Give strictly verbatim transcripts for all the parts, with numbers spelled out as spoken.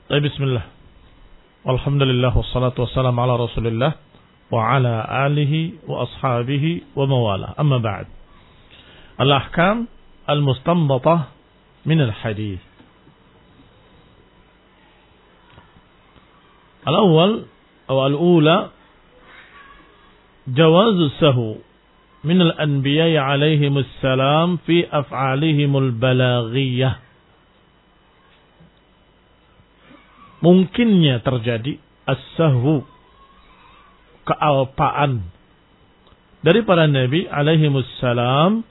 Bismillah. Alhamdulillah wassalatu wassalamu ala Rasulillah wa ala alihi wa ashabihi wa mawala. Amma ba'd. Al-ahkam al-mustanbatah min al-hadith. Al-awwal atau al-ula jawazu sahu min al-anbiya alaihimus salam fi af'alihimul balaghiyah. Mungkinnya terjadi as-sahwu, kealpaan dari para nabi alaihimus salam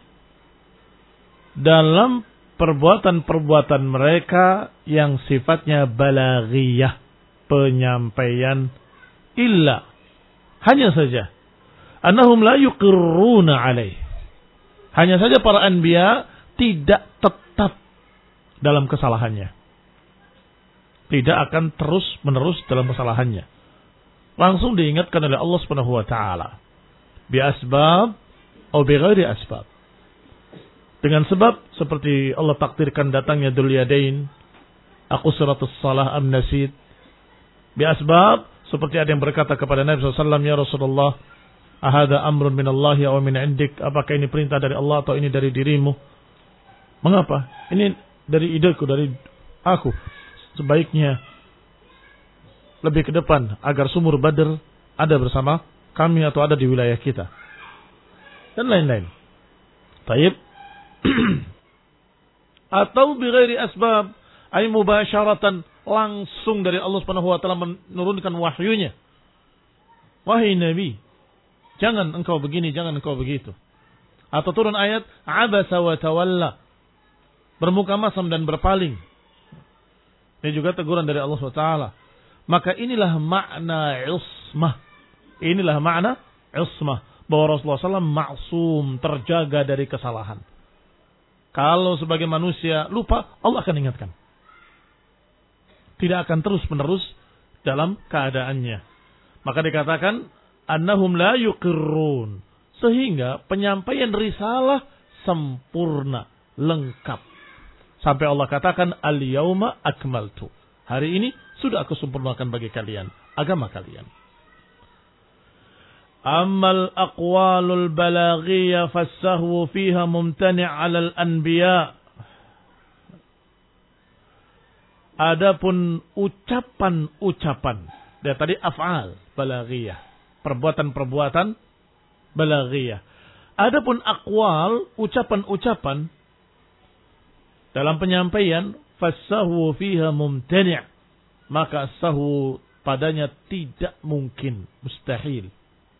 dalam perbuatan-perbuatan mereka yang sifatnya balaghiyah, penyampaian, illa hanya saja annahum la yuqirruna alaih, hanya saja para anbiya tidak tetap dalam kesalahannya, tidak akan terus menerus dalam kesalahannya. Langsung diingatkan oleh Allah Subhanahu wa taala bi asbab atau bi ghairi asbab, dengan sebab seperti Allah takdirkan datangnya Dzul Yadain, aku suratus salah am nasid, bi asbab seperti ada yang berkata kepada Nabi sallallahu alaihi wasallam, ya Rasulullah, ahada amrun minallahi aw min indik, apakah ini perintah dari Allah atau ini dari dirimu? Mengapa? Ini dari ideku, dari aku. Sebaiknya lebih ke depan agar sumur Badr ada bersama kami atau ada di wilayah kita dan lain-lain. Taib. Atau bighairi asbab, ay mubasyaratan, langsung dari Allah Subhanahu wa taala menurunkan wahyunya. Wahai Nabi, jangan engkau begini, jangan engkau begitu. Atau turun ayat abasa wa tawalla, bermuka masam dan berpaling. Ini juga teguran dari Allah subhanahu wa taala. Maka inilah makna ismah. Inilah makna ismah. Bahwa Rasulullah shallallahu alaihi wasallam maksum, terjaga dari kesalahan. Kalau sebagai manusia lupa, Allah akan ingatkan. Tidak akan terus menerus dalam keadaannya. Maka dikatakan annahum la yuqirrun, sehingga penyampaian risalah sempurna, lengkap. Sampai Allah katakan al-yauma akmaltu, hari ini sudah aku sempurnakan bagi kalian agama kalian. Ammal aqwalul balaghiyah fasahwu fiha mumtani' 'alal anbiya. Adapun ucapan-ucapan, dia tadi af'al balaghiyah, perbuatan-perbuatan balaghiyah. Adapun aqwal, ucapan-ucapan dalam penyampaian, fasahwu fiha mumtani', maka sahwu padanya tidak mungkin, mustahil.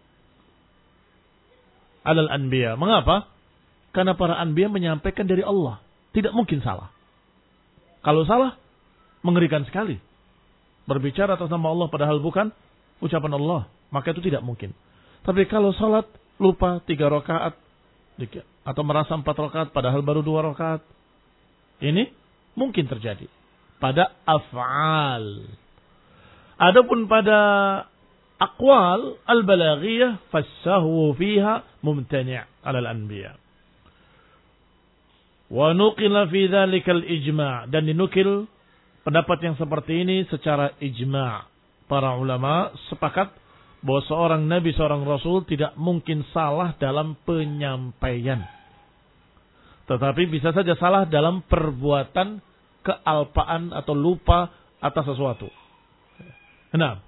Alal anbiya. Mengapa? Karena para anbiya menyampaikan dari Allah, tidak mungkin salah. Kalau salah, mengerikan sekali. Berbicara atas nama Allah padahal bukan ucapan Allah, maka itu tidak mungkin. Tapi kalau salat lupa tiga rakaat atau merasa empat rakaat padahal baru dua rakaat, ini mungkin terjadi pada af'al. Adapun pada aqwal al-balaghiyah fasahwu fiha mumtani' 'ala al-anbiya. Wa nuqila fi dzalika al-ijma', dan dinukil pendapat yang seperti ini secara ijma'. Para ulama sepakat bahwa seorang nabi, seorang rasul tidak mungkin salah dalam penyampaian. Tetapi bisa saja salah dalam perbuatan kealpaan atau lupa atas sesuatu. Nah,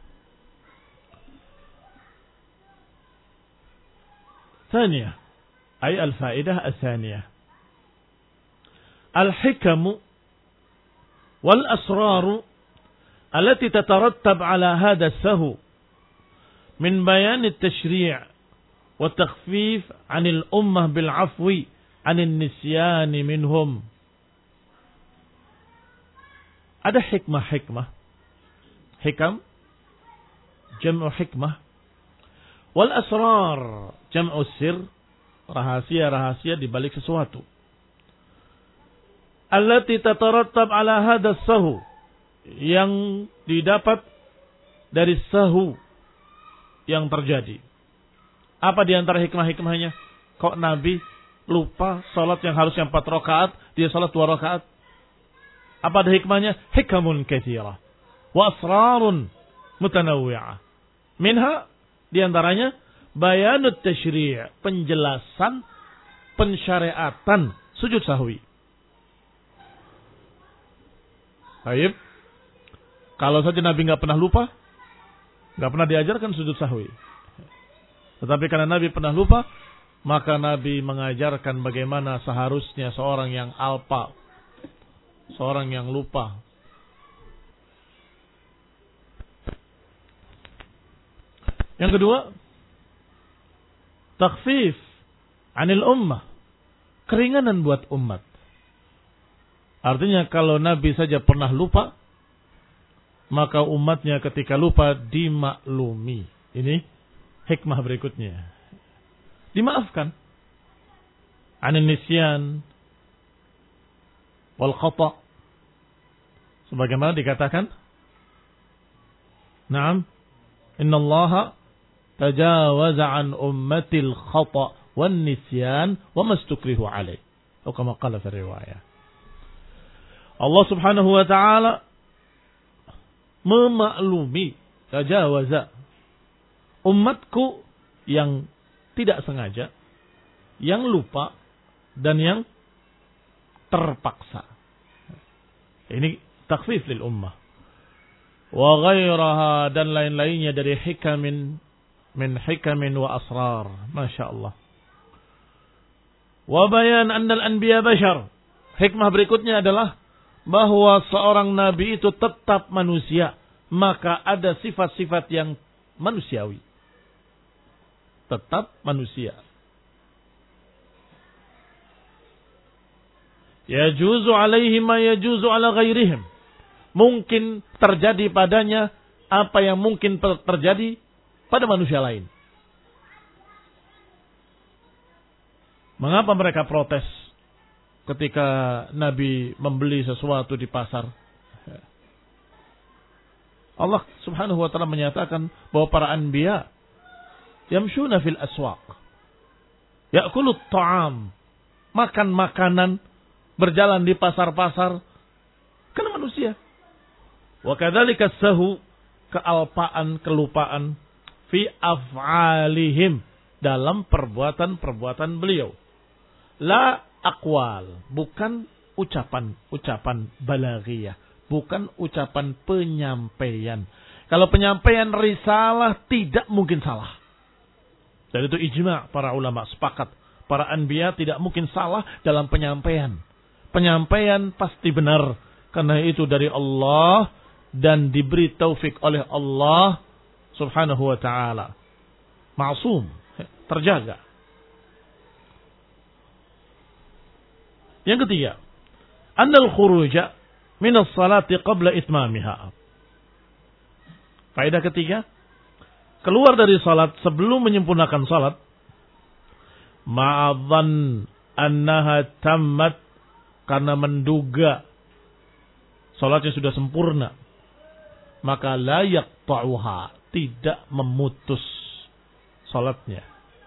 ثانية أي الفائدة الثانية الحكم والأسرار التي تترتب على هذا السهو من بيان التشريع والتخفيف عن الأمة بالعفو عن النسيان منهم. Ada hikmah-hikmah. Hikam jam'u hikmah. Wal asrar jam'u sir, rahasia-rahasia di balik sesuatu. Allati tatarattab ala hadha sahu, yang didapat dari sahu yang terjadi. Apa di antara hikmah-hikmahnya? Kok Nabi lupa salat yang harusnya empat rakaat, dia salat dua rakaat? Apa ada hikmahnya? Hikamun katsirah. wa asrarun mutanawwi'ah. Minha diantaranya bayanut tasyri', penjelasan pensyariatan sujud sahwi. Baik. Kalau saja Nabi nggak pernah lupa, nggak pernah diajarkan sujud sahwi. Tetapi karena Nabi pernah lupa, maka Nabi mengajarkan bagaimana seharusnya seorang yang alpa, seorang yang lupa. Yang kedua, takhfif anil ummah, keringanan buat umat. Artinya kalau Nabi saja pernah lupa, maka umatnya ketika lupa dimaklumi. Ini hikmah berikutnya. Dimaafkan. Anin nisyan wal khata'. Sebagaimana dikatakan, Naam, innallaha tajawaza an ummatil khata' wan nisyan wa mastukrihu alaih. Atau kama qala fi riwayah. Allah Subhanahu wa taala memaklumi, tajawaza, umatku yang tidak sengaja, yang lupa, dan yang terpaksa. Ini takhfif lil ummah. Wa ghairaha, dan lain-lainnya dari hikamin, min hikamin wa asrar. Masya Allah. Wa bayan annal anbiya bashar. Hikmah berikutnya adalah bahwa seorang nabi itu tetap manusia, maka ada sifat-sifat yang manusiawi. Tetap manusia. Yajuzu alaihi ma yajuzu ala ghairihim. Mungkin terjadi padanya apa yang mungkin terjadi pada manusia lain. Mengapa mereka protes ketika Nabi membeli sesuatu di pasar? Allah Subhanahu wa taala menyatakan bahwa para anbiya yamshuna fil aswaq, ya'kulut ta'am, makan makanan, berjalan di pasar-pasar, karena manusia. Wa kadzalika sahu, kealpaan, kelupaan, fi af'alihim, dalam perbuatan-perbuatan beliau. La aqwal, bukan ucapan-ucapan balaghiyah, bukan ucapan penyampaian. Kalau penyampaian risalah tidak mungkin salah. Dan itu ijma' para ulama sepakat. Para anbiya tidak mungkin salah dalam penyampaian. Penyampaian pasti benar. Karena itu dari Allah dan diberi taufik oleh Allah Subhanahu wa ta'ala. Ma'sum, terjaga. Yang ketiga, annal khuruja minas salati qabla itmamiha. Faedah ketiga, keluar dari salat sebelum menyempurnakan salat, ma'adhan annaha tammat, karena menduga salatnya sudah sempurna, maka la yaqta'uha, tidak memutus salatnya.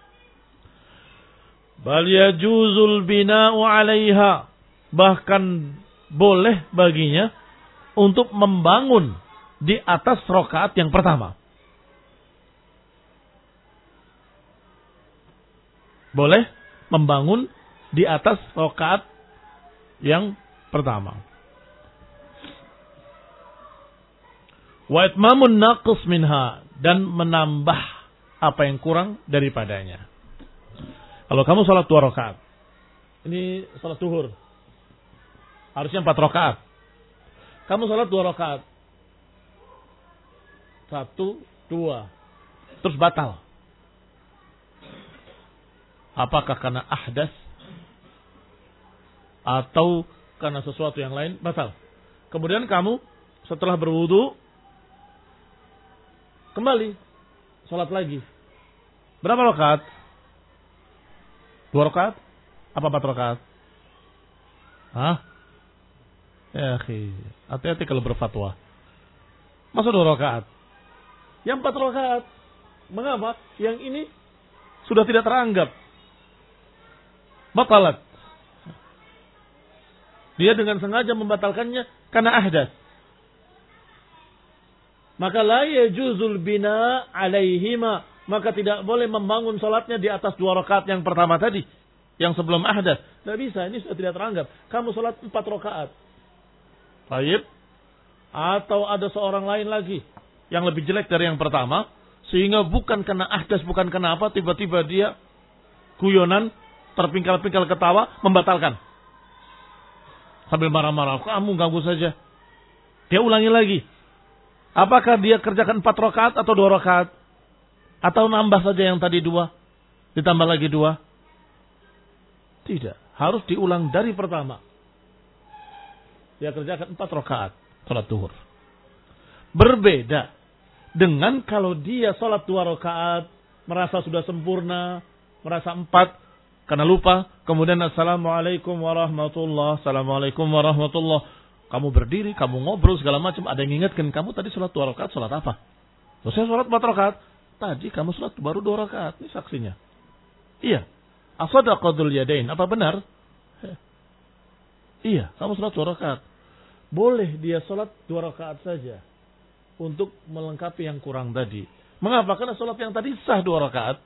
Bal yajuzul bina'u 'alaiha, bahkan boleh baginya untuk membangun di atas rakaat yang pertama. Boleh membangun di atas rakaat yang pertama. Wa itmamun naqis minha, dan menambah apa yang kurang daripadanya. Kalau kamu salat dua rakaat, ini salat zuhur, harusnya empat rakaat. Kamu salat dua rakaat, satu, dua, terus batal. Apakah karena ahdas atau karena sesuatu yang lain? Batal. Kemudian kamu setelah berwudu kembali salat lagi. Berapa rakaat? Dua rakaat? Apa empat rakaat? Hah? Ya akhi, hati-hati kalau berfatwa. Masa dua rakaat? Yang empat rakaat. Mengapa? Yang ini sudah tidak teranggap. Batalat. Dia dengan sengaja membatalkannya karena ahdas. Maka la yajuzul bina alaihima. Maka tidak boleh membangun salatnya di atas dua rakaat yang pertama tadi. Yang sebelum ahdas. Tidak bisa, ini sudah tidak teranggap. Kamu salat empat rakaat. Baik. Atau ada seorang lain lagi yang lebih jelek dari yang pertama. Sehingga bukan kena ahdas, bukan kena apa. Tiba-tiba dia guyonan, terpingkal-pingkal ketawa, membatalkan. Sambil marah-marah. Kamu ganggu saja. Dia ulangi lagi. Apakah dia kerjakan empat rakaat atau dua rakaat? Atau nambah saja yang tadi dua? Ditambah lagi dua? Tidak. Harus diulang dari pertama. Dia kerjakan empat rakaat. Salat duhur. Berbeda. Dengan kalau dia salat dua rakaat. Merasa sudah sempurna. Merasa empat. Karena lupa. Kemudian Assalamualaikum warahmatullah. Assalamualaikum warahmatullah. Kamu berdiri. Kamu ngobrol segala macam. Ada yang ingatkan. Kamu tadi salat dua rakaat. Salat apa? Terus saya salat empat rakaat. Tadi kamu salat baru dua rakaat. Ini saksinya. Iya. Asadaqadul yadain. Apa benar? Iya. Kamu salat dua rakaat. Boleh dia salat dua rakaat saja. Untuk melengkapi yang kurang tadi. Mengapa? Karena salat yang tadi sah dua rakaat.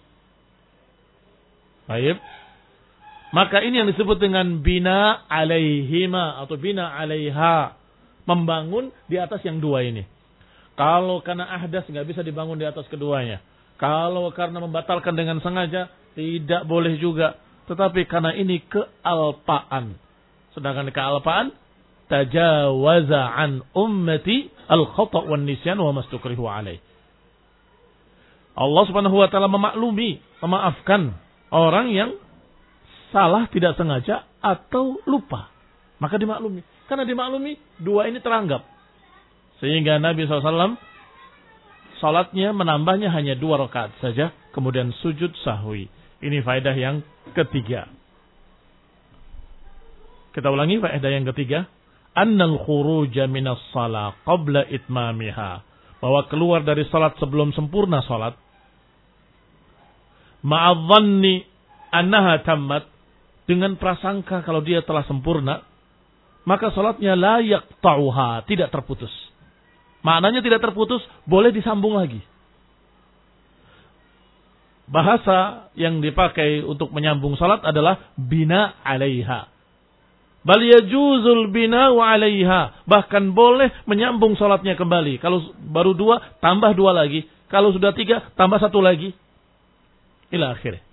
Baik. Maka ini yang disebut dengan bina alaihima. Atau bina alaiha. Membangun di atas yang dua ini. Kalau karena ahdas nggak bisa dibangun di atas keduanya. Kalau karena membatalkan dengan sengaja tidak boleh juga. Tetapi karena ini kealpaan. Sedangkan kealpaan tajawaza an ummati al-khata' wan nisyan wa mastukrihu alaih. Allah Subhanahu wa taala memaklumi, memaafkan orang yang salah tidak sengaja atau lupa. Maka dimaklumi. Karena dimaklumi dua ini teranggap. Sehingga Nabi shallallahu alaihi wasallam salatnya menambahnya hanya dua rakaat saja. Kemudian sujud sahwi. Ini faedah yang ketiga. Kita ulangi faedah yang ketiga. Annal khuruja minas salat qabla itmamiha. Bahwa keluar dari salat sebelum sempurna salat. Ma'adhanni annaha tammat. Dengan prasangka kalau dia telah sempurna. Maka salatnya la yaqta'uha. Tidak terputus. Maknanya tidak terputus, boleh disambung lagi. Bahasa yang dipakai untuk menyambung salat adalah bina alaiha. Bal yajuzul bina wa alaiha. Bahkan boleh menyambung salatnya kembali. Kalau baru dua, tambah dua lagi. Kalau sudah tiga, tambah satu lagi. Ila akhir.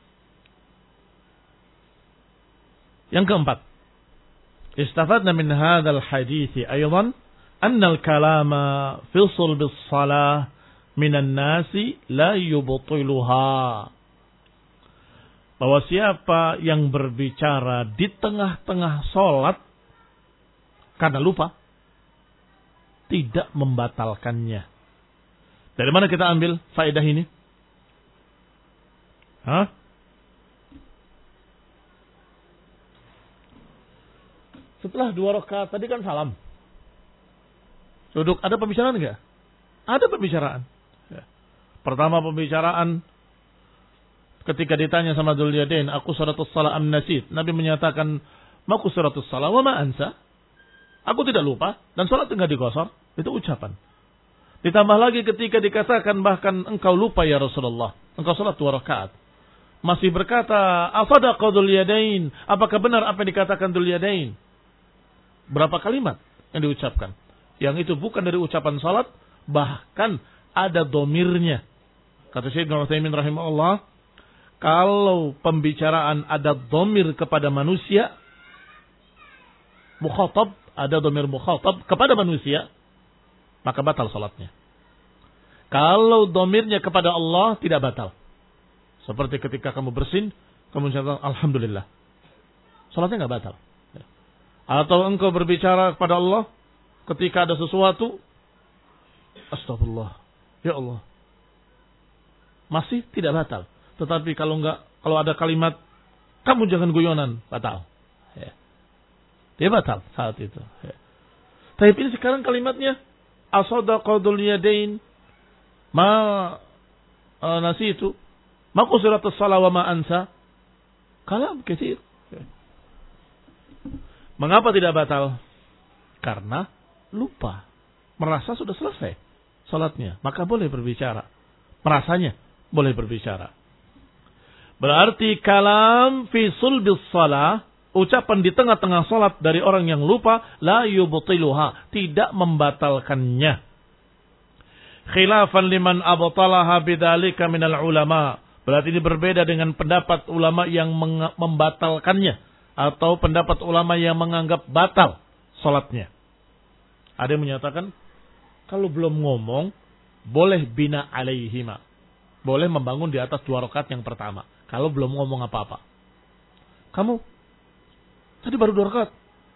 Yang keempat. Istafadna min hadzal hadithi aydan. Annal kalama fisul bis salah minan nasi la yubtiluha. Bahwa siapa yang berbicara di tengah-tengah sholat karena lupa, tidak membatalkannya. Dari mana kita ambil faedah ini? Hah? Setelah dua rakaat tadi kan salam. Duduk, ada pembicaraan enggak? Ada pembicaraan. Ya. Pertama pembicaraan ketika ditanya sama Dzul Yadain, aku suratus salah am nasid. Nabi menyatakan, maku suratus salah wa ma ansa. Aku tidak lupa dan salat enggak digosor. Itu ucapan. Ditambah lagi ketika dikatakan bahkan engkau lupa ya Rasulullah. Engkau salat dua rakaat. Masih berkata, afadaqa Dzul Yadain. Apakah benar apa yang dikatakan Dzul Yadain? Berapa kalimat yang diucapkan? Yang itu bukan dari ucapan salat, bahkan ada domirnya. Kata Syekh Ibnu Utsaimin rahimahullah, kalau pembicaraan ada domir kepada manusia, mukhatab, ada domir mukhatab kepada manusia, maka batal salatnya. Kalau domirnya kepada Allah, tidak batal. Seperti ketika kamu bersin, kamu mengucapkan Alhamdulillah. Salatnya tidak batal. Atau engkau berbicara kepada Allah, ketika ada sesuatu, astagfirullah, ya Allah, masih tidak batal. Tetapi kalau enggak, kalau ada kalimat, kamu jangan guyonan, batal. Ya. Dia batal saat itu. Ya. Tapi ini sekarang kalimatnya, asadaqadul yadain, ma uh, nasi itu, ma qusiratus salah wa ma ansa, kalam katsir. Ya. Mengapa tidak batal? Karena lupa. Merasa sudah selesai. salatnya, maka boleh berbicara. Merasanya boleh berbicara. Berarti kalam fi sulbis salah, ucapan di tengah-tengah salat dari orang yang lupa, la yubtiluha, tidak membatalkannya. Khilafan liman abtalaha bidzalika minal ulama. Berarti ini berbeda dengan pendapat ulama yang membatalkannya, atau pendapat ulama yang menganggap batal salatnya. Ada yang menyatakan kalau belum ngomong boleh bina alaihima, boleh membangun di atas dua rakaat yang pertama kalau belum ngomong apa-apa. Kamu tadi baru dua rakaat,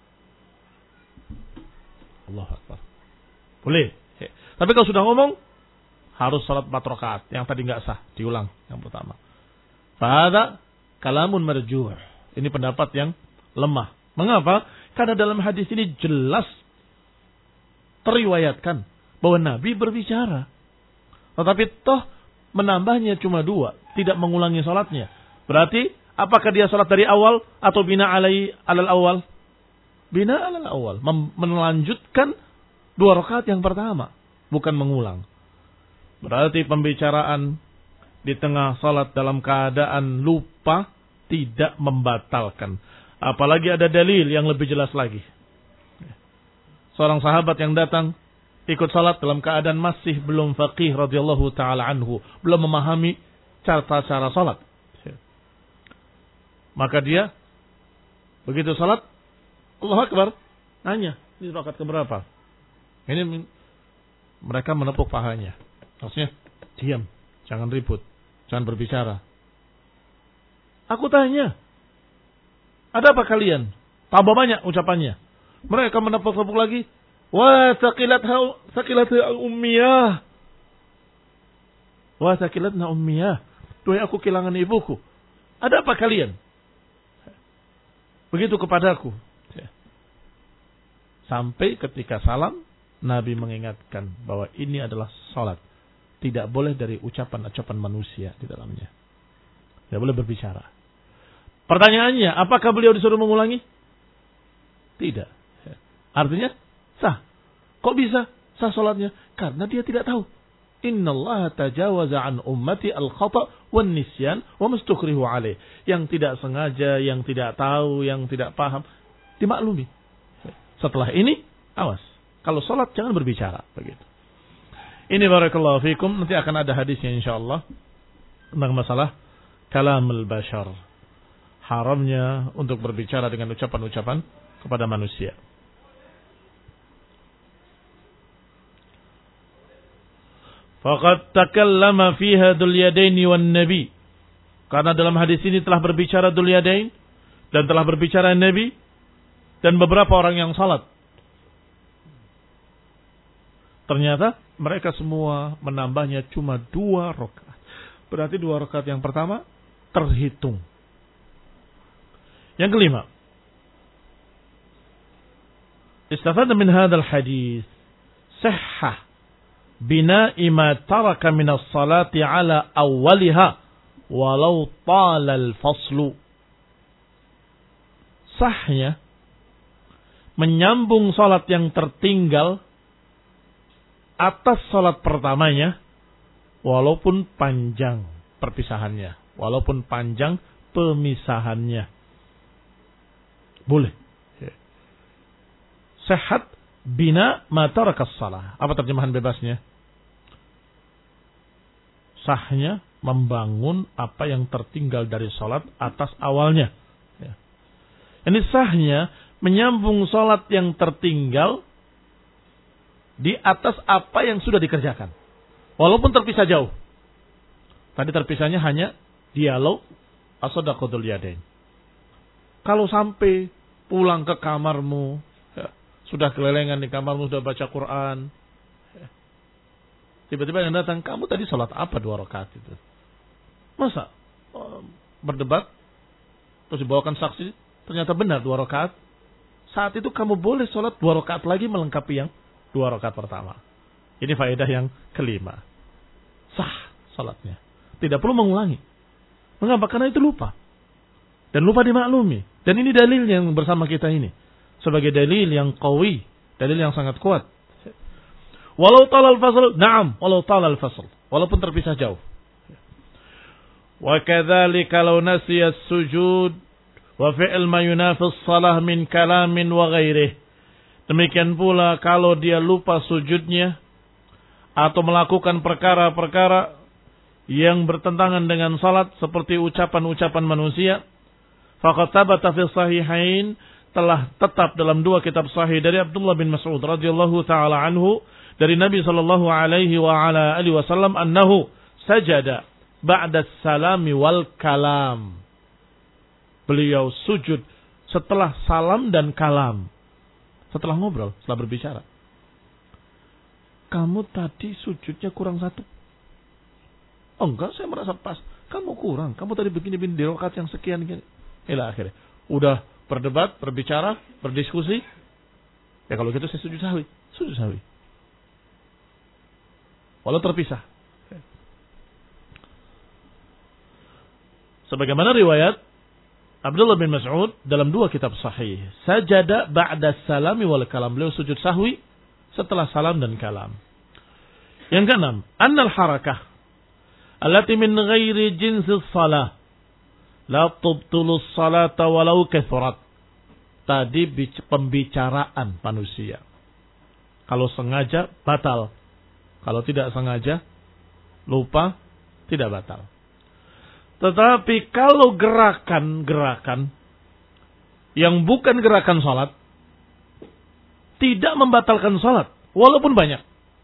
Allahu Akbar, boleh. Tapi kalau sudah ngomong harus salat empat rakaat yang tadi nggak sah, diulang yang pertama. Fahadha kalamun marjuh. Ini pendapat yang lemah. Mengapa? Karena dalam hadis ini jelas teriwayatkan bahwa Nabi berbicara. Tetapi toh menambahnya cuma dua, tidak mengulangi salatnya. Berarti apakah dia salat dari awal atau bina alai alal awal? Bina alal awal, melanjutkan dua rakaat yang pertama, bukan mengulang. Berarti pembicaraan di tengah salat dalam keadaan lupa tidak membatalkan. Apalagi ada dalil yang lebih jelas lagi. Seorang sahabat yang datang ikut salat dalam keadaan masih belum faqih radhiyallahu taala anhu, belum memahami cara-cara salat. Maka dia begitu salat, Allahu Akbar, nanya, ini rakaat keberapa? Ini mereka menepuk pahanya. Maksudnya, diam, jangan ribut, jangan berbicara. Aku tanya, ada apa kalian? Tambah banyak ucapannya. Mereka menepuk-tepuk lagi. Wah, sakilatha sakilatha ummiyah. Wah, sakilatna ummiyah. Tuh aku kehilangan ibuku. Ada apa kalian? Begitu kepadaku. Sampai ketika salam, Nabi mengingatkan bahwa ini adalah salat. Tidak boleh dari ucapan-ucapan manusia di dalamnya. Tidak boleh berbicara. Pertanyaannya, apakah beliau disuruh mengulangi? Tidak. Artinya, sah. Kok bisa sah salatnya? Karena dia tidak tahu. Innallaha tajawaza an ummati al-khata' wan nisyan wa mustukrihu alaih. Yang tidak sengaja, yang tidak tahu, yang tidak paham, dimaklumi. Setelah ini, awas. Kalau salat jangan berbicara, begitu. Ini barakallahu fikum, nanti akan ada hadisnya insyaallah tentang masalah kalamul bashar. Haramnya untuk berbicara dengan ucapan-ucapan kepada manusia. Faqad takallama fiha Dzul Yadaini wan Nabi. Karena dalam hadis ini telah berbicara Dzul Yadain dan telah berbicara Nabi dan beberapa orang yang salat. Ternyata mereka semua menambahnya cuma dua rakaat. Berarti dua rakaat yang pertama terhitung. Yang kelima, istafada min hadzal hadis sihhah bina'i ma taraka min as-salati ala awwaliha walau tala al-faslu. Sahnya menyambung salat yang tertinggal atas salat pertamanya walaupun panjang perpisahannya, walaupun panjang pemisahannya. Boleh. Sehat bina ma tarakas salah. Apa terjemahan bebasnya? Sahnya membangun apa yang tertinggal dari salat atas awalnya. Ya. Ini sahnya menyambung salat yang tertinggal di atas apa yang sudah dikerjakan. Walaupun terpisah jauh. Tadi terpisahnya hanya dialog as-sadaqatul yadain. Kalau sampai pulang ke kamarmu, ya, sudah kelelengan di kamarmu, sudah baca Quran, ya, tiba-tiba yang datang, kamu tadi sholat apa dua rakaat itu? Masa oh, berdebat, terus dibawakan saksi, ternyata benar dua rakaat. Saat itu kamu boleh sholat dua rakaat lagi melengkapi yang dua rakaat pertama. Ini faedah yang kelima. Sah sholatnya. Tidak perlu mengulangi. Mengapa? Karena itu lupa. Dan lupa dimaklumi. Dan ini dalil yang bersama kita ini. Sebagai dalil yang qawi. Dalil yang sangat kuat. Walau talal fasl, na'am, walau talal fasl, walaupun terpisah jauh. Wa kadzalika law nasiya as-sujud wa fi'l ma yunafi as-shalah min kalamin wa ghairihi. Demikian pula kalau dia lupa sujudnya atau melakukan perkara-perkara yang bertentangan dengan salat seperti ucapan-ucapan manusia, faqad thabata fi sahihain, telah tetap dalam dua kitab sahih dari Abdullah bin Mas'ud radhiyallahu taala anhu dari Nabi sallallahu alaihi wa ala alihi wasallam annahu sajada ba'da salami wal kalam. Beliau sujud setelah salam dan kalam. Setelah ngobrol, setelah berbicara. Kamu tadi sujudnya kurang satu. Oh enggak, saya merasa pas. Kamu kurang. Kamu tadi begini-begini di rakaat yang sekian gini. Ila akhirnya. Udah berdebat, berbicara, berdiskusi. Ya kalau gitu saya sujud sahwi. Sujud sahwi. Walau terpisah. Sebagaimana riwayat Abdullah bin Mas'ud dalam dua kitab sahih. Sajada ba'da salami wal kalam. Beliau sujud sahwi setelah salam dan kalam. Yang keenam, annal harakah allati min ghairi jinsi shalah la tubtulu salata walau kathurat. Tadi pembicaraan manusia. Kalau sengaja batal. Kalau tidak sengaja lupa tidak batal. Tetapi kalau gerakan-gerakan yang bukan gerakan salat tidak membatalkan salat walaupun banyak.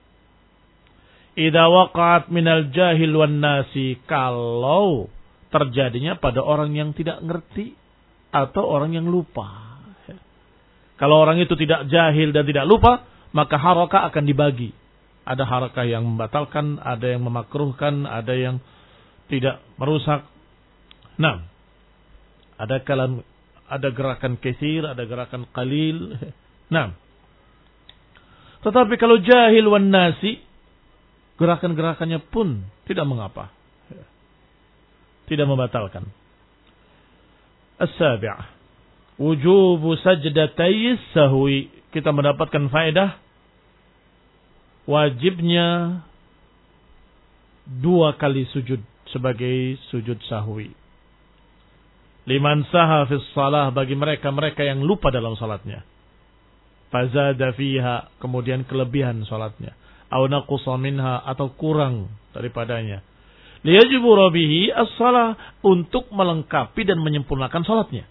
Idza waqa'at minal jahil wan nasi, kalau terjadinya pada orang yang tidak ngerti atau orang yang lupa. Kalau orang itu tidak jahil dan tidak lupa, maka harakah akan dibagi. Ada harakah yang membatalkan, ada yang memakruhkan, ada yang tidak merusak. Nah, ada kalam, ada gerakan katsir, ada gerakan qalil. Nah, tetapi kalau jahil wan nasi, gerakan-gerakannya pun tidak mengapa, tidak membatalkan. As-sabi'ah, wujubu sajdatay sahwi. Kita mendapatkan faedah wajibnya dua kali sujud sebagai sujud sahwi. Liman saha fis salah, bagi mereka-mereka yang lupa dalam salatnya. Fazada fiha, kemudian kelebihan salatnya. Au naqusa minha, atau kurang daripadanya. Liyajbura bihi as-salah, untuk melengkapi dan menyempurnakan salatnya.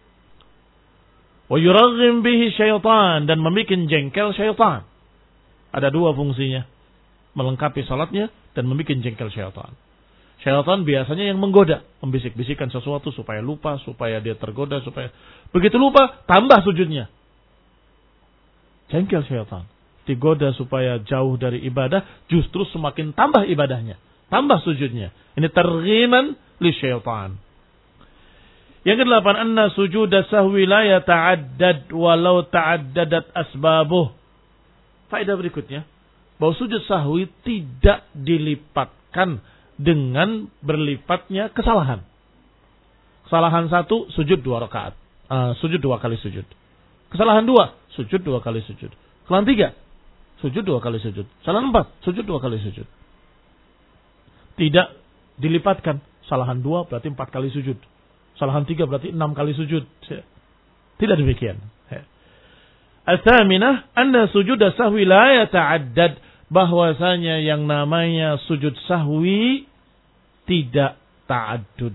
Wa yuraghim bihi syaitan, dan membuat jengkel syaitan. Ada dua fungsinya. Melengkapi salatnya dan membuat jengkel syaitan. Syaitan biasanya yang menggoda, membisik-bisikkan sesuatu supaya lupa, supaya dia tergoda, supaya begitu lupa, tambah sujudnya. Jengkel syaitan. Digoda supaya jauh dari ibadah, justru semakin tambah ibadahnya, tambah sujudnya. Ini targhiman li syaitan. Yang kedelapan, anna sujuda sahwi la yata'addad walau ta'addadat asbabuh. Faedah berikutnya, bahwa sujud sahwi tidak dilipatkan dengan berlipatnya kesalahan. Kesalahan satu, sujud dua rakaat, uh, sujud dua kali sujud. Kesalahan dua, sujud dua kali sujud. Kesalahan tiga, sujud dua kali sujud. Kesalahan empat, sujud dua kali sujud. Tidak dilipatkan. Kesalahan dua berarti empat kali sujud. Kesalahan tiga berarti enam kali sujud. Tidak demikian. Al-thaminah, anna sujuda sahwi la yata'addad, bahwasanya yang namanya sujud sahwi tidak ta'addud.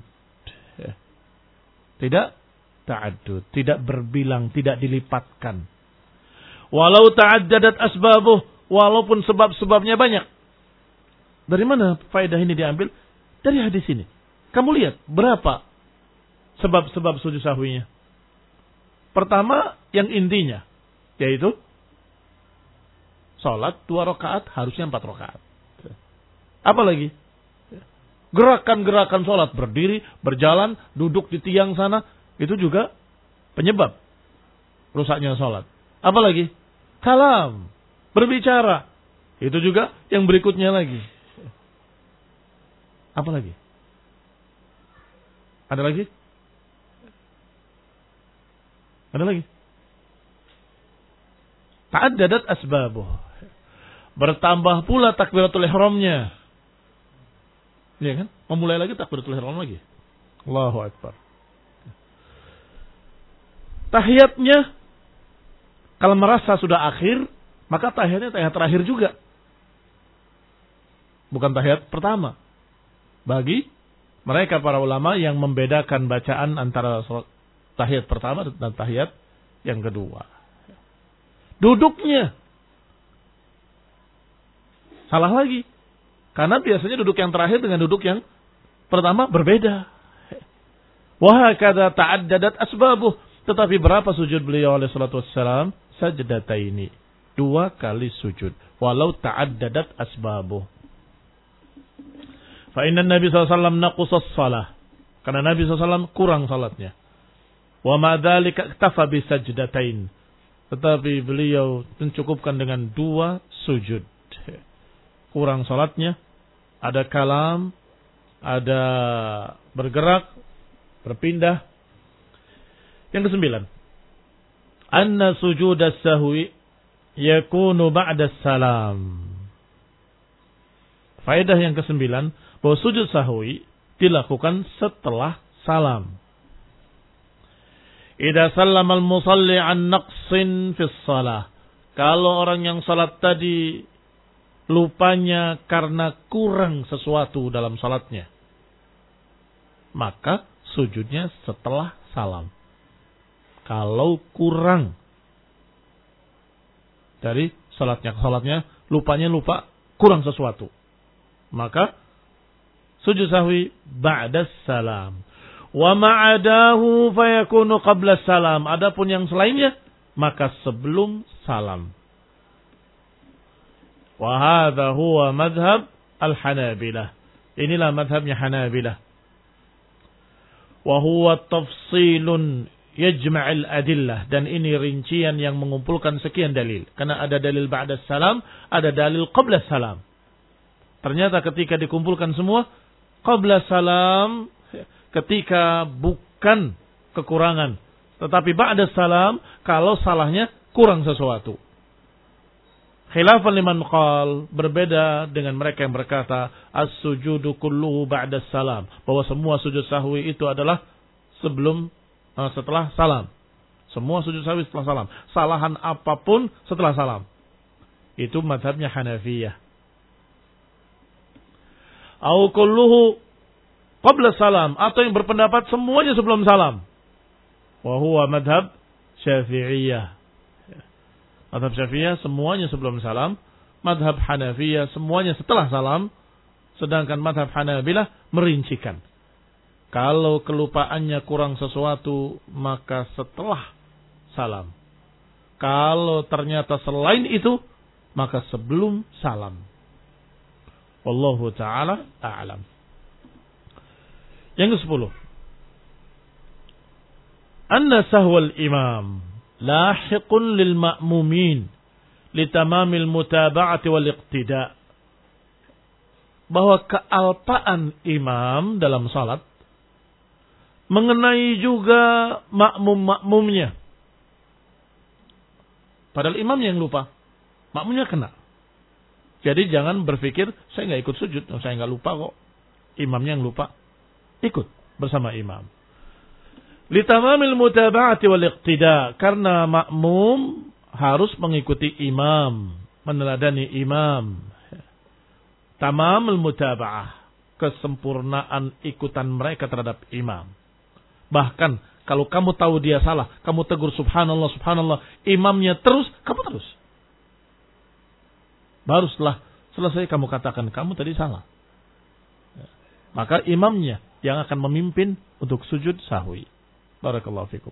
Tidak ta'addud, tidak berbilang, tidak dilipatkan. Walau ta'addadat asbabuh, walaupun sebab-sebabnya banyak. Dari mana faedah ini diambil? Dari hadis ini. Kamu lihat berapa sebab-sebab sujud sahwinya. Pertama, yang intinya, yaitu salat dua rakaat harusnya empat rakaat. Apa lagi? Gerakan-gerakan salat, berdiri, berjalan, duduk di tiang sana, itu juga penyebab rusaknya salat. Apa lagi? Kalam, berbicara, itu juga yang berikutnya lagi. Apa lagi? Ada lagi? Ada lagi? Ta'addadat asbabuh. Bertambah pula takbiratul ihramnya. Iya kan? Memulai lagi takbiratul ihram lagi. Allahu Akbar. Tahiyatnya, kalau merasa sudah akhir, maka tahiyatnya tahiyat terakhir juga. Bukan tahiyat pertama. Bagi mereka para ulama yang membedakan bacaan antara tahiyat pertama dan tahiyat yang kedua. Duduknya salah lagi. Karena biasanya duduk yang terakhir dengan duduk yang pertama berbeda. Wa hakadha ta'addadat asbabuh. Tetapi berapa sujud beliau alaihi salatu wassalam? Sajdataini. Dua kali sujud. Walau ta'addadat asbabuh. Fa inna Nabi sallallahu alaihi wasallam naqusas salah. Karena Nabi sallallahu alaihi wasallam kurang salatnya. Wa ma dzalika iktafa bi sajdatain. Tetapi beliau mencukupkan dengan dua sujud. Kurang salatnya, ada kalam, ada bergerak, berpindah. Yang kesembilan, anna sujud as-sahwi yakunu ba'da salam. Faedah yang kesembilan, bahwa sujud sahwi dilakukan setelah salam. Idza sallama al-musalli an naqsin fi shalah. Kalau orang yang salat tadi lupanya karena kurang sesuatu dalam salatnya, maka sujudnya setelah salam. Kalau kurang dari salatnya, salatnya lupanya lupa kurang sesuatu, maka sujud sahwi ba'da salam. Wa ma'adahu fayakunu qabla salam. Adapun yang selainnya maka sebelum salam. Wa hadha huwa madhab al-Hanabilah. Inilah madhabnya Hanabilah. Wa huwa tafsilun yajma'il adillah. Dan ini rincian yang mengumpulkan sekian dalil. Karena ada dalil ba'da salam, ada dalil qabla salam. Ternyata ketika dikumpulkan semua, qabla salam ketika bukan kekurangan, tetapi ba'da salam kalau salahnya kurang sesuatu. Khilafan liman qal, berbeda dengan mereka yang berkata as-sujudu kulluhu ba'da salam, bahwa semua sujud sahwi itu adalah sebelum uh, setelah salam. Semua sujud sahwi setelah salam. Salahan apapun setelah salam. Itu mazhabnya Hanafiyah. Au kulluhu qabla salam, atau yang berpendapat semuanya sebelum salam. Wa huwa madhab Syafi'iyah. Madhab Syafi'iyah semuanya sebelum salam. Madhab Hanafiyah semuanya setelah salam. Sedangkan madhab Hanabilah merincikan. Kalau kelupaannya kurang sesuatu, maka setelah salam. Kalau ternyata selain itu, maka sebelum salam. Wallahu ta'ala a'lam. Yang kesepuluh, anna sahwal imam lahiqun lil ma'mumin litamamil mutaba'ati wal iqtida'. Bahwa kealpaan imam dalam salat mengenai juga makmum-makmumnya. Padahal imam yang lupa, makmumnya kena. Jadi jangan berpikir saya nggak ikut sujud, saya nggak lupa kok. Imamnya yang lupa, ikut bersama imam. Litamamil mutaba'ati wal iqtida', karena makmum harus mengikuti imam, meneladani imam. Tamamul mutaba'ah, kesempurnaan ikutan mereka terhadap imam. Bahkan kalau kamu tahu dia salah, kamu tegur subhanallah subhanallah, imamnya terus, kamu terus. Baru setelah selesai kamu katakan kamu tadi salah. Maka imamnya yang akan memimpin untuk sujud sahwi. Barakallahu fikum.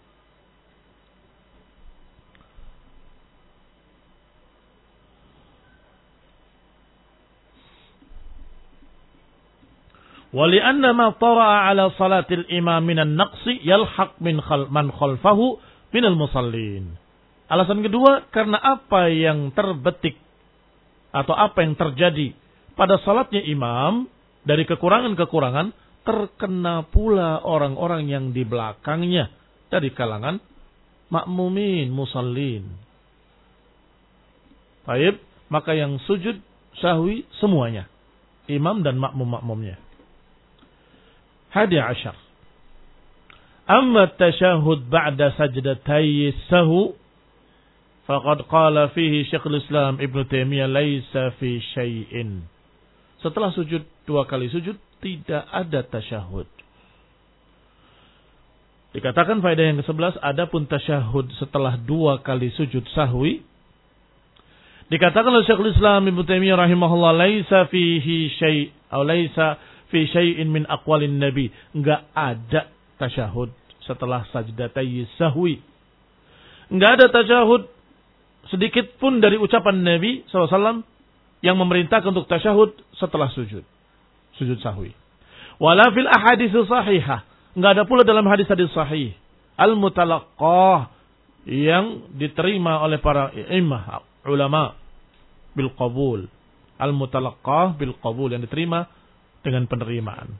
Walianna ma tara'a ala salatil imam minan naqsi yalhaq min khal man khalfahu minal musallin. Alasan kedua, karena apa yang terbetik atau apa yang terjadi pada salatnya imam dari kekurangan-kekurangan terkena pula orang-orang yang di belakangnya dari kalangan makmumin, musallin. Baik, maka yang sujud sahwi semuanya, imam dan makmum-makmumnya. Hadi ashar. Amma tashahud ba'da sajdatay sahwi faqad qala fihi Syekhul Islam Ibnu Taimiyah laisa fi syai'in. Setelah sujud dua kali sujud tidak ada tasyahud. Dikatakan faedah yang kesebelas, adapun tasyahud setelah dua kali sujud sahwi, dikatakan oleh Syekhul Islam Ibnu Taimiyah rahimahullah laisa fihi syai' atau laisa fi syai'in min aqwalin nabi, enggak ada tasyahud setelah sajdatay sahwi. Enggak ada tasyahud sedikit pun dari ucapan Nabi sallallahu alaihi wasallam yang memerintahkan untuk tasyahud setelah sujud. Sujud sahwi. Wala fil ahadits sahihah. Enggak ada pula dalam hadis-hadis sahih. Al-mutalaqqah yang diterima oleh para imam ulama bil qabul. Al-mutalaqqah bil qabul yang diterima dengan penerimaan.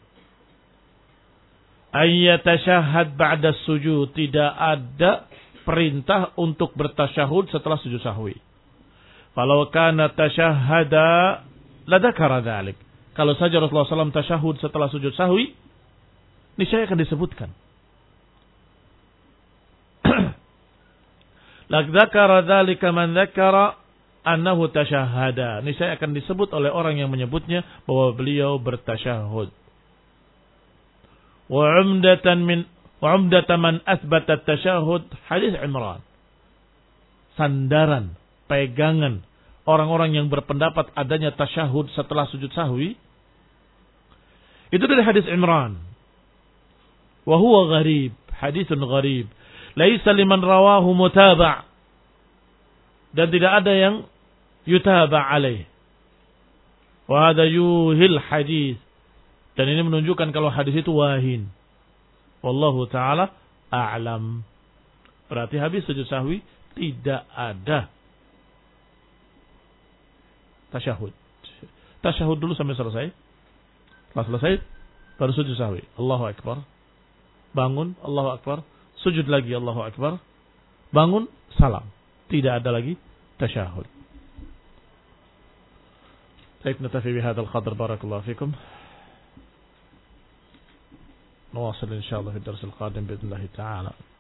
Ayyatashahhad ba'da sujud. Tidak ada perintah untuk bertasyahud setelah sujud sahwi. Kalau kana tashahhada ladakara dzalik. Kalau saja Rasulullah sallallahu alaihi wasallam tasyahud setelah sujud sahwi, niscaya akan disebutkan. Ladzakara dzalika man dzakara annahu tashahhada. Niscaya akan disebut oleh orang yang menyebutnya bahwa beliau bertasyahud. Wa 'umdatan min wa 'umdatan man athbata at-tashahhud hadis Imran. Sandaran, pegangan orang-orang yang berpendapat adanya tasyahud setelah sujud sahwi itu dari hadis Imran. Wa huwa gharib, haditsun gharib. Laisa liman rawahu mutaba'. Dan tidak ada yang yutaba' alaih. Wa hadha yuhil hadis. Dan ini menunjukkan kalau hadis itu wahin. Wallahu ta'ala a'lam. Berarti habis sujud sahwi tidak ada tasyahud. Tasyahud dulu sampai selesai. Setelah selesai baru sujud sahwi. Allahu akbar. Bangun, Allahu akbar. Sujud lagi, Allahu akbar. Bangun, salam. Tidak ada lagi tasyahud. Baik, natafi bihadzal qadar. Barakallahu fikum. نواصل إن شاء الله في الدرس القادم بإذن الله تعالى.